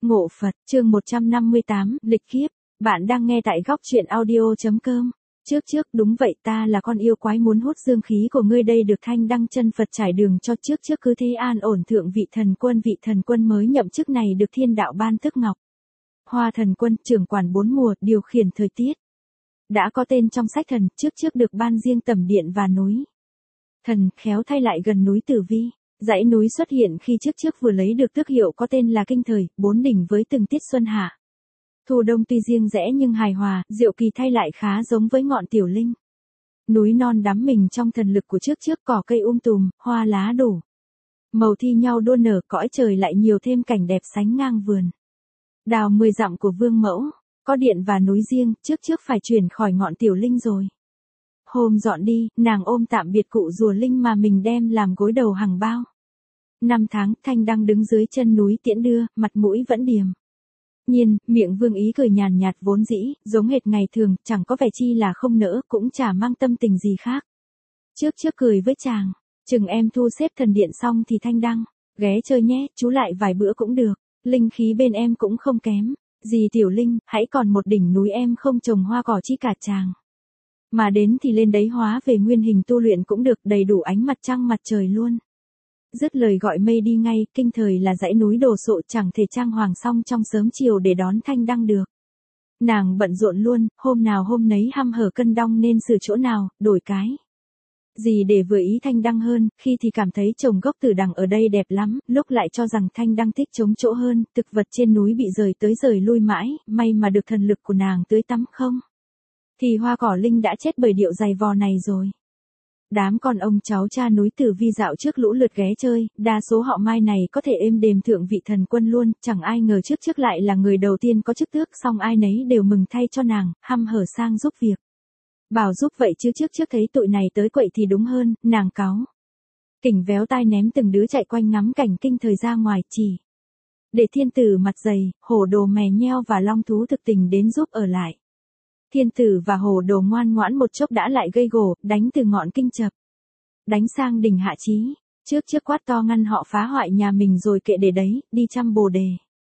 Ngộ Phật, chương 158, lịch kiếp. Bạn đang nghe tại góc truyện audio.com. Trước, đúng vậy, ta là con yêu quái muốn hút dương khí của ngươi đây, được Thanh Đăng chân Phật trải đường cho. Trước cứ thế an ổn. Thượng vị thần quân mới nhậm chức này được thiên đạo ban thức ngọc Hoa thần quân, trưởng quản 4 mùa, điều khiển thời tiết. Đã có tên trong sách thần, trước được ban riêng tẩm điện và núi thần, khéo thay lại gần núi Tử Vi. Dãy núi xuất hiện khi trước vừa lấy được tước hiệu có tên là Kinh Thời, 4 đỉnh với từng tiết xuân hạ thu đông tuy riêng rẽ nhưng hài hòa, diệu kỳ thay lại khá giống với ngọn tiểu linh. Núi non đắm mình trong thần lực của trước, cỏ cây tùm, hoa lá đủ màu thi nhau đua nở, cõi trời lại nhiều thêm cảnh đẹp sánh ngang vườn đào 10 dặm của Vương Mẫu. Có điện và núi riêng, trước phải chuyển khỏi ngọn tiểu linh rồi. Hôm dọn đi, nàng ôm tạm biệt cụ rùa linh mà mình đem làm gối đầu hằng bao. 5 tháng, Thanh Đăng đứng dưới chân núi tiễn đưa, mặt mũi vẫn điềm nhiên, miệng vương ý cười nhàn nhạt vốn dĩ, giống hệt ngày thường, chẳng có vẻ chi là không nỡ, cũng chả mang tâm tình gì khác. Trước cười với chàng, chừng em thu xếp thần điện xong thì Thanh Đăng, ghé chơi nhé, chú lại vài bữa cũng được, linh khí bên em cũng không kém. Dì tiểu linh, hãy còn một đỉnh núi em không trồng hoa cỏ chi cả chàng. Mà đến thì lên đấy hóa về nguyên hình tu luyện cũng được, đầy đủ ánh mặt trăng mặt trời luôn. Dứt lời gọi mây đi ngay. Kinh Thời là dãy núi đồ sộ, chẳng thể trang hoàng xong trong sớm chiều để đón Thanh Đăng được. Nàng bận rộn luôn, hôm nào hôm nấy hăm hở cân đong nên sửa chỗ nào, đổi cái gì để vừa ý Thanh Đăng hơn. Khi thì cảm thấy trồng gốc tử đằng ở đây đẹp lắm, lúc lại cho rằng Thanh Đăng thích trống chỗ hơn. Thực vật trên núi bị rời tới rời lui mãi, may mà được thần lực của nàng tưới tắm, không thì hoa cỏ linh đã chết bởi điệu giày vò này rồi. Đám con ông cháu cha núi Tử Vi dạo trước lũ lượt ghé chơi, đa số họ Mai này có thể êm đềm thượng vị thần quân luôn, chẳng ai ngờ trước lại là người đầu tiên có chức tước, xong ai nấy đều mừng thay cho nàng, hăm hở sang giúp việc. Bảo giúp vậy chứ trước thấy tụi này tới quậy thì đúng hơn, nàng cáu kỉnh véo tai ném từng đứa chạy quanh ngắm cảnh Kinh Thời ra ngoài, chỉ để thiên tử mặt dày, hổ đồ mè nheo và long thú thực tình đến giúp ở lại. Thiên tử và hổ đồ ngoan ngoãn một chốc đã lại gây gổ, đánh từ ngọn kinh chập đánh sang đỉnh Hạ Chí. Trước quát to ngăn họ phá hoại nhà mình rồi kệ để đấy, đi chăm bồ đề.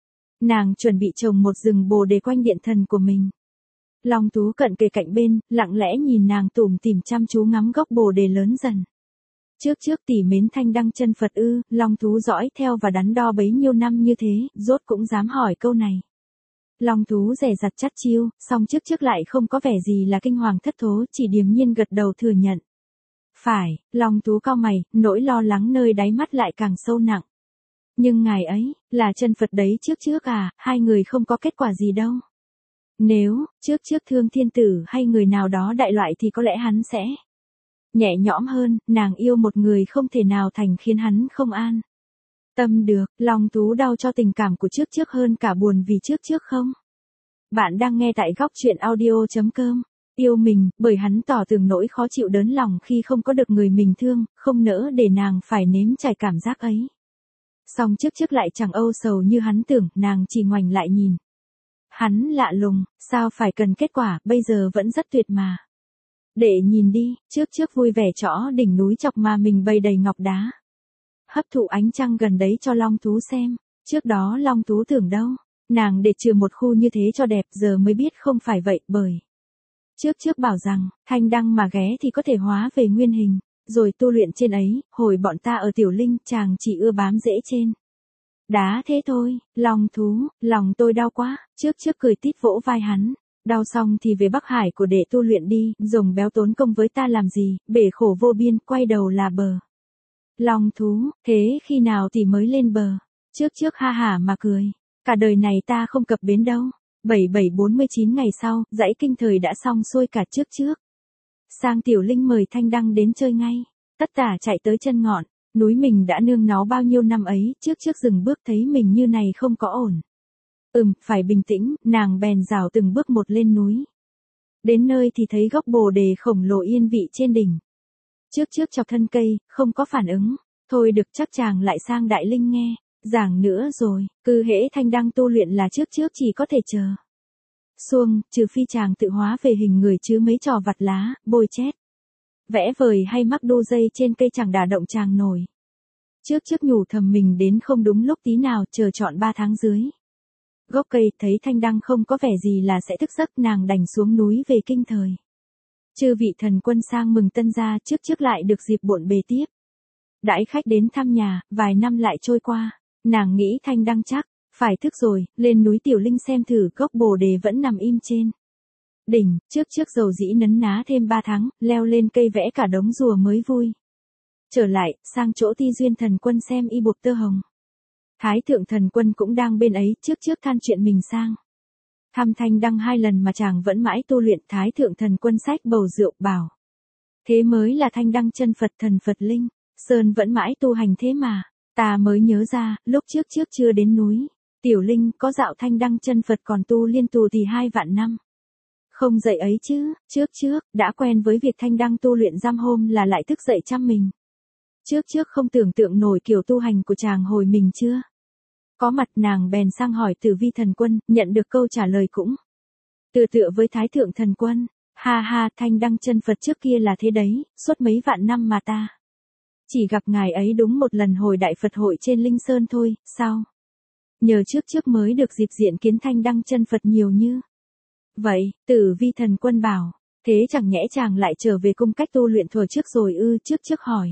Nàng chuẩn bị trồng một rừng bồ đề quanh điện thần của mình. Long thú cận kề cạnh bên, lặng lẽ nhìn nàng tủm tỉm chăm chú ngắm gốc bồ đề lớn dần. Trước tỉ mến Thanh Đăng chân Phật ư? Long thú dõi theo và đắn đo bấy nhiêu năm như thế, rốt cũng dám hỏi câu này. Long thú dè dặt chắt chiu, song trước lại không có vẻ gì là kinh hoàng thất thố, chỉ điềm nhiên gật đầu thừa nhận. Phải, long thú cau mày, nỗi lo lắng nơi đáy mắt lại càng sâu nặng. Nhưng ngài ấy, là chân Phật đấy trước à, hai người không có kết quả gì đâu. Nếu, trước thương thiên tử hay người nào đó đại loại thì có lẽ hắn sẽ nhẹ nhõm hơn, nàng yêu một người không thể nào thành khiến hắn không an tâm được. Long thú đau cho tình cảm của trước hơn cả buồn vì trước không. Bạn đang nghe tại góc truyện audio.com. Yêu mình, bởi hắn tỏ tường nỗi khó chịu đớn lòng khi không có được người mình thương, không nỡ để nàng phải nếm trải cảm giác ấy. Song trước lại chẳng âu sầu như hắn tưởng, nàng chỉ ngoảnh lại nhìn. Hắn lạ lùng, sao phải cần kết quả, bây giờ vẫn rất tuyệt mà. Để nhìn đi, trước vui vẻ trõ đỉnh núi chọc mà mình bày đầy ngọc đá. Hấp thụ ánh trăng gần đấy cho long thú xem. Trước đó long thú tưởng đâu, nàng để chừa một khu như thế cho đẹp, giờ mới biết không phải vậy, bởi trước bảo rằng, Thanh Đăng mà ghé thì có thể hóa về nguyên hình, rồi tu luyện trên ấy. Hồi bọn ta ở tiểu linh, chàng chỉ ưa bám rễ trên đá thế thôi. Long thú, lòng tôi đau quá. Trước cười tít vỗ vai hắn. Đau xong thì về Bắc Hải của đệ tu luyện đi, rồng béo tốn công với ta làm gì, bể khổ vô biên, quay đầu là bờ. Long thú, thế khi nào thì mới lên bờ? Trước ha hả mà cười. Cả đời này ta không cập bến đâu. 4749 ngày sau, dãy Kinh Thời đã xong xuôi cả trước. Sang tiểu linh mời Thanh Đăng đến chơi ngay. Tất tả chạy tới chân ngọn núi mình đã nương náu bao nhiêu năm ấy. Trước dừng bước thấy mình như này không có ổn. Phải bình tĩnh, nàng bèn rảo từng bước một lên núi. Đến nơi thì thấy gốc bồ đề khổng lồ yên vị trên đỉnh. Trước chọc thân cây, không có phản ứng. Thôi được, chắc chàng lại sang đại linh nghe giảng nữa rồi. Cứ hễ Thanh Đăng tu luyện là trước chỉ có thể chờ xuông, trừ phi chàng tự hóa về hình người chứ mấy trò vặt lá, bôi chét, vẽ vời hay mắc đu dây trên cây chẳng đả động chàng nổi. Trước nhủ thầm mình đến không đúng lúc tí nào, chờ trọn 3 tháng dưới. gốc cây, thấy Thanh Đăng không có vẻ gì là sẽ thức giấc, nàng đành xuống núi về kinh thời. Chư vị thần quân sang mừng tân gia, trước lại được dịp bộn bề tiếp. Đãi khách đến thăm nhà, vài năm lại trôi qua, nàng nghĩ Thanh Đăng chắc phải thức rồi, lên núi Tiểu Linh xem thử, gốc bồ đề vẫn nằm im trên đỉnh, trước dầu dĩ nấn ná thêm 3 tháng, leo lên cây vẽ cả đống rùa mới vui. Trở lại, sang chỗ Ti Duyên thần quân xem y buộc tơ hồng. Thái thượng thần quân cũng đang bên ấy, trước than chuyện mình sang thăm Thanh Đăng 2 lần mà chàng vẫn mãi tu luyện. Thái thượng thần quân xách bầu rượu bảo: thế mới là Thanh Đăng chân Phật thần Phật linh, Sơn vẫn mãi tu hành thế mà. Ta mới nhớ ra, lúc trước chưa đến núi Tiểu Linh có dạo Thanh Đăng chân Phật còn tu liên tù thì 2 vạn năm. Không dậy ấy chứ, trước đã quen với việc Thanh Đăng tu luyện giam hôm là lại thức dậy chăm mình. Trước không tưởng tượng nổi kiểu tu hành của chàng hồi mình chưa có mặt, nàng bèn sang hỏi Tử Vi thần quân, nhận được câu trả lời cũng tựa với Thái thượng thần quân. Ha, Thanh Đăng chân Phật trước kia là thế đấy, suốt mấy vạn năm mà ta chỉ gặp ngài ấy đúng một lần hồi đại Phật hội trên Linh Sơn thôi, sao? Nhờ trước mới được dịp diện kiến Thanh Đăng chân Phật nhiều như vậy. Tử Vi thần quân bảo: thế chẳng nhẽ chàng lại trở về cung cách tu luyện thuở trước rồi ư? Trước hỏi.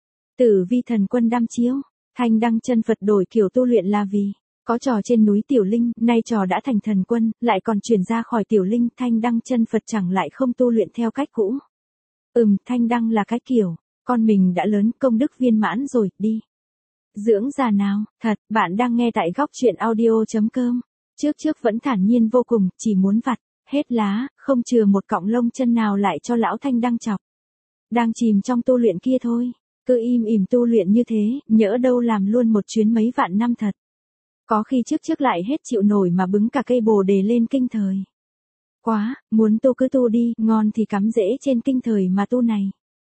Tử Vi thần quân đăm chiếu: Thanh Đăng chân Phật đổi kiểu tu luyện là vì có trò trên núi Tiểu Linh, nay trò đã thành thần quân, lại còn chuyển ra khỏi Tiểu Linh, Thanh Đăng chân Phật chẳng lại không tu luyện theo cách cũ. Thanh Đăng là cái kiểu, con mình đã lớn, công đức viên mãn rồi, đi dưỡng già nào. Thật, bạn đang nghe tại góc truyện audio.com. Trước vẫn thản nhiên vô cùng, chỉ muốn vặt hết lá, không chừa một cọng lông chân nào lại cho lão Thanh Đăng chọc. Đang chìm trong tu luyện kia thôi, cứ im ỉm tu luyện như thế, nhỡ đâu làm luôn một chuyến mấy vạn năm thật. Có khi trước lại hết chịu nổi mà bứng cả cây bồ đề lên kinh thời. Quá, muốn tu cứ tu đi, ngon thì cắm rễ trên kinh thời mà tu này.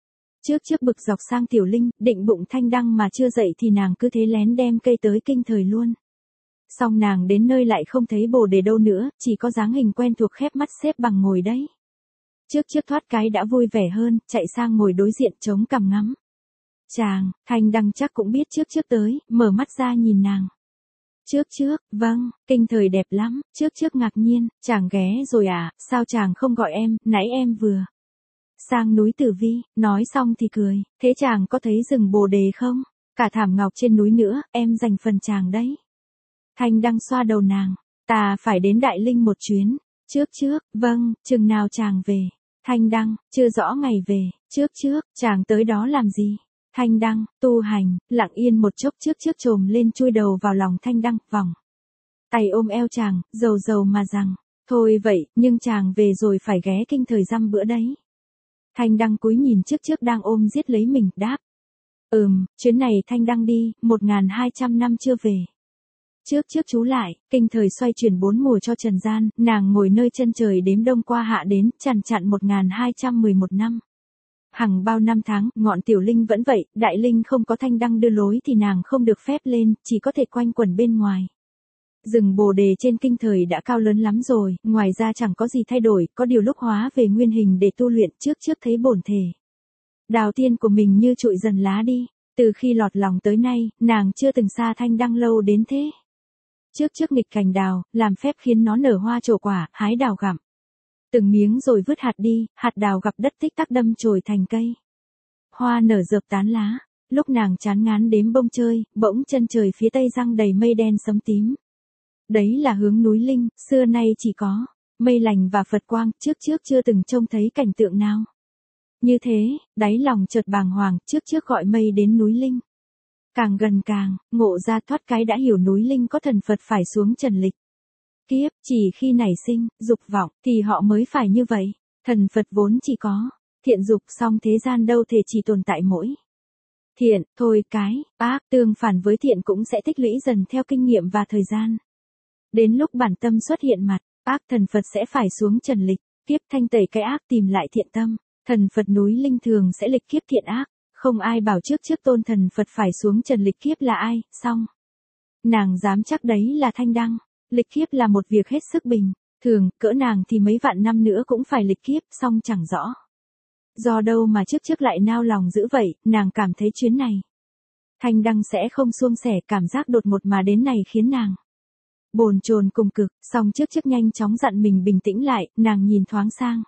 Trước bực dọc sang Tiểu Linh, định bụng Thanh Đăng mà chưa dậy thì nàng cứ thế lén đem cây tới kinh thời luôn. Xong nàng đến nơi lại không thấy bồ đề đâu nữa, chỉ có dáng hình quen thuộc khép mắt xếp bằng ngồi đấy. Trước thoát cái đã vui vẻ hơn, chạy sang ngồi đối diện chống cằm ngắm. Chàng, Thanh Đăng chắc cũng biết trước tới, mở mắt ra nhìn nàng. Trước, vâng, kinh thời đẹp lắm. Trước ngạc nhiên, chàng ghé rồi à, sao chàng không gọi em, nãy em vừa sang núi Tử Vi. Nói xong thì cười, thế chàng có thấy rừng bồ đề không? Cả thảm ngọc trên núi nữa, em dành phần chàng đấy. Thanh Đăng xoa đầu nàng, ta phải đến Đại Linh một chuyến. Trước, vâng, chừng nào chàng về? Thanh Đăng, chưa rõ ngày về. Trước, chàng tới đó làm gì? Thanh Đăng, tu hành. Lặng yên một chốc, trước trồm lên chui đầu vào lòng Thanh Đăng, vòng tay ôm eo chàng, dầu mà rằng, thôi vậy, nhưng chàng về rồi phải ghé kinh thời dăm bữa đấy. Thanh Đăng cúi nhìn trước đang ôm giết lấy mình, đáp: chuyến này Thanh Đăng đi, 1200 năm chưa về. Trước chú lại, kinh thời xoay chuyển 4 mùa cho trần gian, nàng ngồi nơi chân trời đếm đông qua hạ đến, chặn 1211 năm. Hằng bao năm tháng, ngọn Tiểu Linh vẫn vậy, Đại Linh không có Thanh Đăng đưa lối thì nàng không được phép lên, chỉ có thể quanh quẩn bên ngoài. Rừng bồ đề trên kinh thời đã cao lớn lắm rồi, ngoài ra chẳng có gì thay đổi, có điều lúc hóa về nguyên hình để tu luyện. Trước thấy bổn thể đào tiên của mình như trụi dần lá đi. Từ khi lọt lòng tới nay, nàng chưa từng xa Thanh Đăng lâu đến thế. Trước nghịch cành đào, làm phép khiến nó nở hoa trổ quả, hái đào gặm từng miếng rồi vứt hạt đi, hạt đào gặp đất tích tắc đâm chồi thành cây. Hoa nở rợp tán lá. Lúc nàng chán ngán đếm bông chơi, bỗng chân trời phía tây giăng đầy mây đen sẫm tím. Đấy là hướng núi Linh, xưa nay chỉ có mây lành và Phật quang, trước chưa từng trông thấy cảnh tượng nào như thế. Đáy lòng chợt bàng hoàng, trước gọi mây đến núi Linh. Càng gần càng ngộ ra, thoát cái đã hiểu núi Linh có thần Phật phải xuống trần lịch kiếp. Chỉ khi nảy sinh dục vọng thì họ mới phải như vậy. Thần Phật vốn chỉ có thiện dục, song thế gian đâu thể chỉ tồn tại mỗi thiện thôi. Cái ác tương phản với thiện cũng sẽ tích lũy dần theo kinh nghiệm và thời gian. Đến lúc bản tâm xuất hiện mặt ác, thần Phật sẽ phải xuống trần lịch kiếp thanh tẩy cái ác, tìm lại thiện tâm. Thần Phật núi Linh thường sẽ lịch kiếp thiện ác. Không ai bảo trước tôn thần Phật phải xuống trần lịch kiếp là ai. Xong nàng dám chắc đấy là Thanh Đăng. Lịch kiếp là một việc hết sức bình thường, cỡ nàng thì mấy vạn năm nữa cũng phải lịch kiếp, song chẳng rõ do đâu mà trước lại nao lòng dữ vậy. Nàng cảm thấy chuyến này Thanh Đăng sẽ không suôn sẻ, cảm giác đột ngột mà đến này khiến nàng Bồn chồn cùng cực, song trước nhanh chóng dặn mình bình tĩnh lại, nàng nhìn thoáng sang.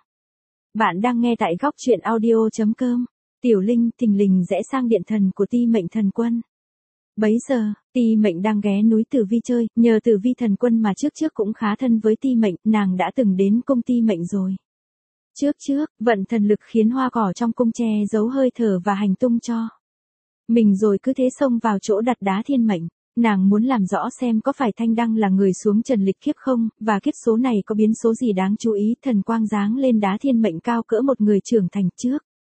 Bạn đang nghe tại góc truyện audio.com. Tiểu Linh thình lình rẽ sang điện thần của Ti Mệnh Thần Quân. Bấy giờ, Ti Mệnh đang ghé núi Tử Vi chơi, nhờ Tử Vi Thần Quân mà trước cũng khá thân với Ti Mệnh, nàng đã từng đến cung Ti Mệnh rồi. Trước, vận thần lực khiến hoa cỏ trong cung che giấu hơi thở và hành tung cho mình rồi cứ thế xông vào chỗ đặt đá thiên mệnh. Nàng muốn làm rõ xem có phải Thanh Đăng là người xuống trần lịch kiếp không, và kiếp số này có biến số gì đáng chú ý. Thần quang giáng lên đá thiên mệnh cao cỡ một người trưởng thành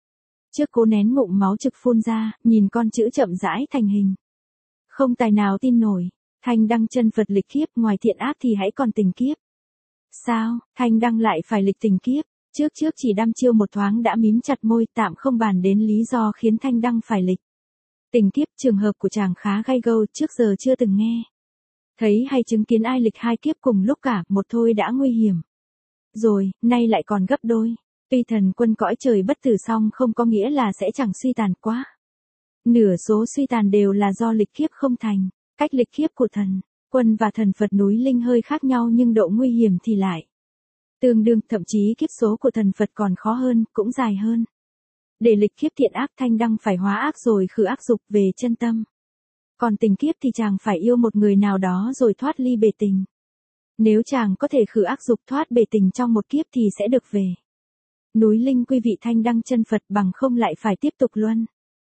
trước cố nén ngụm máu trực phun ra, nhìn con chữ chậm rãi thành hình. Không tài nào tin nổi, Thanh Đăng chân Phật lịch kiếp, ngoài thiện ác thì hãy còn tình kiếp. Sao, Thanh Đăng lại phải lịch tình kiếp? Trước chỉ đăm chiêu một thoáng đã mím chặt môi, tạm không bàn đến lý do khiến Thanh Đăng phải lịch tình kiếp. Trường hợp của chàng khá gay go, trước giờ chưa từng nghe thấy hay chứng kiến ai lịch hai kiếp cùng lúc cả, một thôi đã nguy hiểm rồi, nay lại còn gấp đôi. Tuy Thần Quân cõi trời bất tử song không có nghĩa là sẽ chẳng suy tàn quá. Nửa số suy tàn đều là do lịch kiếp không thành. Cách lịch kiếp của Thần Quân và thần Phật núi Linh hơi khác nhau nhưng độ nguy hiểm thì lại tương đương, thậm chí kiếp số của thần Phật còn khó hơn, cũng dài hơn. Để lịch kiếp thiện ác, Thanh Đăng phải hóa ác rồi khử ác dục về chân tâm. Còn tình kiếp thì chàng phải yêu một người nào đó rồi thoát ly bể tình. Nếu chàng có thể khử ác dục thoát bể tình trong một kiếp thì sẽ được về núi Linh quy vị Thanh Đăng chân Phật, bằng không lại phải tiếp tục luân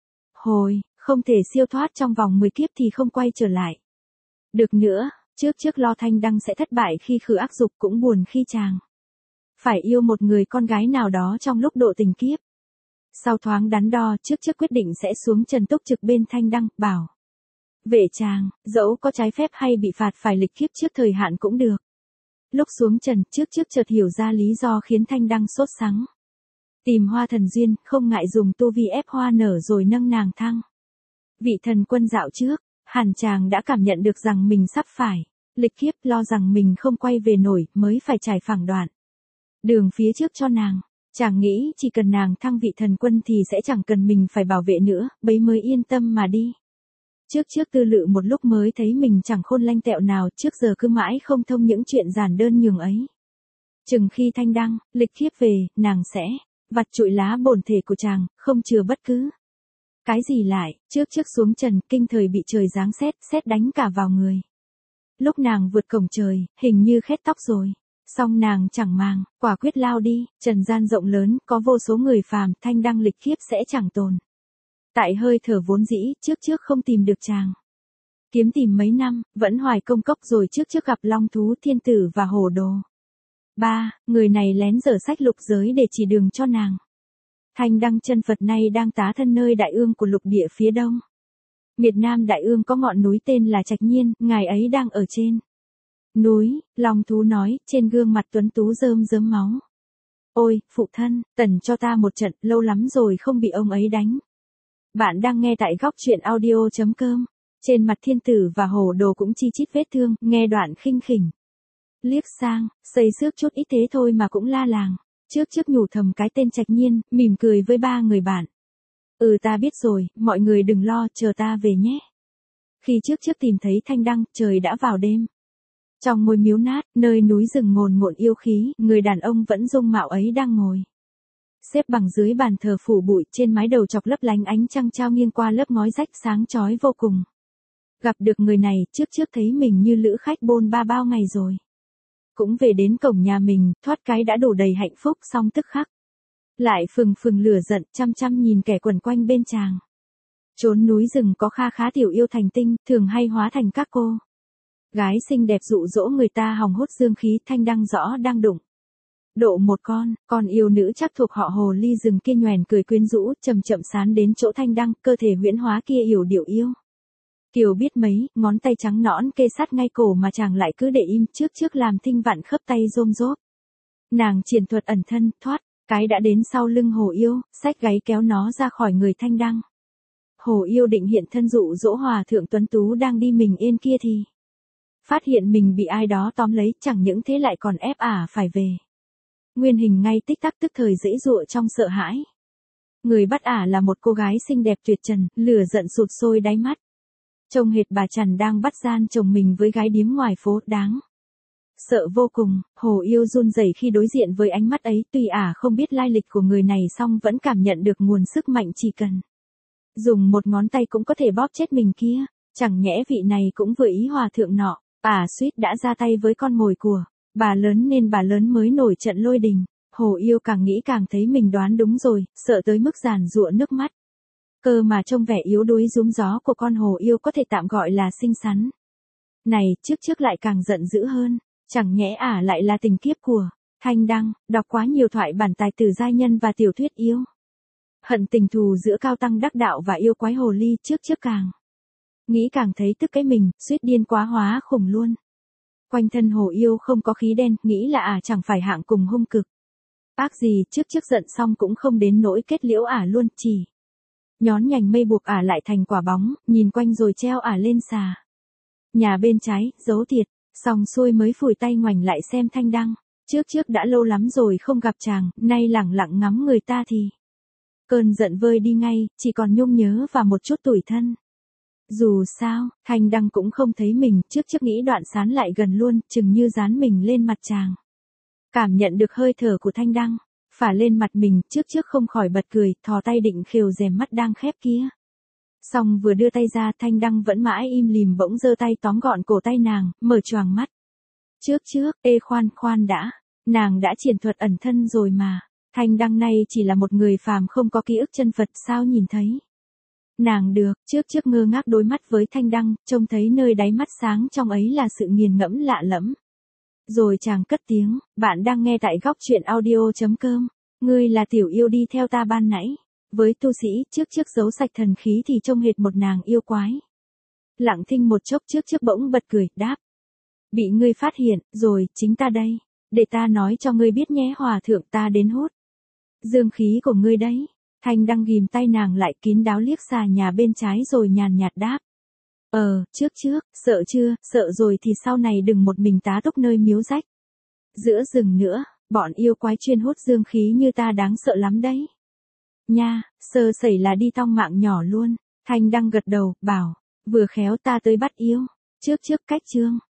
hồi, không thể siêu thoát trong vòng 10 kiếp thì không quay trở lại được nữa. Trước lo Thanh Đăng sẽ thất bại khi khử ác dục, cũng buồn khi chàng phải yêu một người con gái nào đó trong lúc độ tình kiếp. Sau thoáng đắn đo, trước quyết định sẽ xuống trần túc trực bên Thanh Đăng, bảo vệ chàng, dẫu có trái phép hay bị phạt phải lịch kiếp trước thời hạn cũng được. Lúc xuống trần, trước chợt hiểu ra lý do khiến Thanh Đăng sốt sắng. Tìm hoa thần duyên, không ngại dùng tu vi ép hoa nở rồi nâng nàng thăng vị Thần Quân dạo trước. Hẳn chàng đã cảm nhận được rằng mình sắp phải lịch kiếp, lo rằng mình không quay về nổi, mới phải trải phẳng đoạn đường phía trước cho nàng. Chàng nghĩ chỉ cần nàng thăng vị Thần Quân thì sẽ chẳng cần mình phải bảo vệ nữa, bấy mới yên tâm mà đi. Trước tư lự một lúc mới thấy mình chẳng khôn lanh tẹo nào, trước giờ cứ mãi không thông những chuyện giản đơn nhường ấy. Chừng khi Thanh Đăng lịch kiếp về, nàng sẽ vặt trụi lá bổn thể của chàng, không chừa bất cứ cái gì lại. Trước xuống trần, kinh thời bị trời giáng sét đánh cả vào người. Lúc nàng vượt cổng trời, hình như khét tóc rồi. Song nàng chẳng màng, quả quyết lao đi. Trần gian rộng lớn, có vô số người phàm, Thanh Đăng lịch kiếp sẽ chẳng tồn tại hơi thở vốn dĩ. Trước không tìm được chàng, kiếm tìm mấy năm, vẫn hoài công cốc rồi trước gặp Long Thú Thiên Tử và Hổ Đồ. Người này lén dở sách lục giới để chỉ đường cho nàng. Thanh Đăng chân Phật nay đang tá thân nơi đại ương của lục địa phía đông. Miệt Nam đại ương có ngọn núi tên là Trạch Nhiên, ngài ấy đang ở trên núi. Long Thú nói, trên gương mặt tuấn tú rơm rớm máu. Ôi, phụ thân, tần cho ta một trận, lâu lắm rồi không bị ông ấy đánh. Bạn đang nghe tại góc truyện audio.com. Trên mặt Thiên Tử và Hổ Đồ cũng chi chít vết thương, nghe đoạn khinh khỉnh. Liếc sang, xây xước chút ít thế thôi mà cũng la làng. Trước nhủ thầm cái tên Trạch Nhiên, mỉm cười với ba người bạn. Ta biết rồi, mọi người đừng lo, chờ ta về nhé. Khi trước tìm thấy Thanh Đăng, trời đã vào đêm. Trong ngôi miếu nát, nơi núi rừng ngồn ngộn yêu khí, người đàn ông vẫn dung mạo ấy đang ngồi xếp bằng dưới bàn thờ phủ bụi, trên mái đầu chọc lấp lánh ánh trăng trao nghiêng qua lớp ngói rách sáng chói vô cùng. Gặp được người này, trước thấy mình như lữ khách bôn ba bao ngày rồi. Cũng về đến cổng nhà mình, thoát cái đã đổ đầy hạnh phúc, song tức khắc lại phừng lửa giận, chăm nhìn kẻ quần quanh bên chàng. Chốn núi rừng có khá tiểu yêu thành tinh, thường hay hóa thành các cô gái xinh đẹp dụ dỗ người ta hòng hút dương khí. Thanh Đăng rõ đang đụng độ một con yêu nữ chắc thuộc họ Hồ Ly rừng kia nhoẻn cười quyến rũ, chậm sán đến chỗ Thanh Đăng, cơ thể huyễn hóa kia yểu điệu yêu kiều biết mấy, ngón tay trắng nõn kê sát ngay cổ mà chàng lại cứ để im. Trước làm thinh vặn khớp tay rôm rốp. Nàng triển thuật ẩn thân, thoát cái đã đến sau lưng Hồ Yêu, xách gáy kéo nó ra khỏi người Thanh Đăng. Hồ Yêu định hiện thân dụ dỗ hòa thượng tuấn tú đang đi mình yên kia thì phát hiện mình bị ai đó tóm lấy, chẳng những thế lại còn ép phải về nguyên hình ngay tích tắc, tức thời giãy giụa trong sợ hãi. Người bắt là một cô gái xinh đẹp tuyệt trần, lửa giận sụt sôi đáy mắt. Trông hệt bà Trần đang bắt gian chồng mình với gái điếm ngoài phố, đáng Sợ vô cùng, Hồ Yêu run rẩy khi đối diện với ánh mắt ấy, tuy không biết lai lịch của người này song vẫn cảm nhận được nguồn sức mạnh chỉ cần dùng một ngón tay cũng có thể bóp chết mình kia, chẳng nhẽ vị này cũng vừa ý hòa thượng nọ, suýt đã ra tay với con mồi của bà lớn nên bà lớn mới nổi trận lôi đình. Hồ Yêu càng nghĩ càng thấy mình đoán đúng rồi, sợ tới mức giàn giụa nước mắt. Cơ mà trông vẻ yếu đuối rúm gió của con Hồ Yêu có thể tạm gọi là xinh xắn này, trước lại càng giận dữ hơn, chẳng nhẽ lại là tình kiếp của Thanh Đăng, đọc quá nhiều thoại bản tài tử giai nhân và tiểu thuyết yêu hận tình thù giữa cao tăng đắc đạo và yêu quái hồ ly, trước càng nghĩ càng thấy tức cái mình, suýt điên quá hóa khủng luôn. Quanh thân Hồ Yêu không có khí đen, nghĩ là chẳng phải hạng cùng hung cực ác gì, trước giận xong cũng không đến nỗi kết liễu luôn, chỉ nhón nhành mây buộc lại thành quả bóng, nhìn quanh rồi treo lên xà nhà bên trái, giấu thiệt, xong xuôi mới phủi tay ngoảnh lại xem Thanh Đăng. Trước đã lâu lắm rồi không gặp chàng, nay lẳng lặng ngắm người ta thì cơn giận vơi đi ngay, chỉ còn nhung nhớ và một chút tủi thân. Dù sao, Thanh Đăng cũng không thấy mình, trước nghĩ Đoạn Sán lại gần luôn, chừng như dán mình lên mặt chàng. Cảm nhận được hơi thở của Thanh Đăng phả lên mặt mình, trước không khỏi bật cười, thò tay định khều rèm mắt đang khép kia. Xong vừa đưa tay ra, Thanh Đăng vẫn mãi im lìm, bỗng giơ tay tóm gọn cổ tay nàng, mở choàng mắt. Trước, khoan đã, nàng đã triển thuật ẩn thân rồi mà. Thanh Đăng này chỉ là một người phàm không có ký ức chân Phật, sao nhìn thấy nàng được. Trước ngơ ngác đối mắt với Thanh Đăng, trông thấy nơi đáy mắt sáng trong ấy là sự nghiền ngẫm lạ lẫm. Rồi chàng cất tiếng, bạn đang nghe tại góc truyện audio.com. Ngươi là tiểu yêu đi theo ta ban nãy. Với tu sĩ, trước giấu sạch thần khí thì trông hệt một nàng yêu quái. Lặng thinh một chốc, trước bỗng bật cười, đáp. Bị ngươi phát hiện, rồi, chính ta đây. Để ta nói cho ngươi biết nhé, hòa thượng, ta đến hút dương khí của ngươi đấy. Thanh Đăng ghìm tay nàng lại, kín đáo liếc xà nhà bên trái rồi nhàn nhạt đáp. Trước, sợ chưa, sợ rồi thì sau này đừng một mình tá túc nơi miếu rách giữa rừng nữa, bọn yêu quái chuyên hút dương khí như ta đáng sợ lắm đấy. Nha, sơ sẩy là đi tong mạng nhỏ luôn. Thanh Đăng gật đầu, bảo, vừa khéo ta tới bắt yêu. Trước cách chương.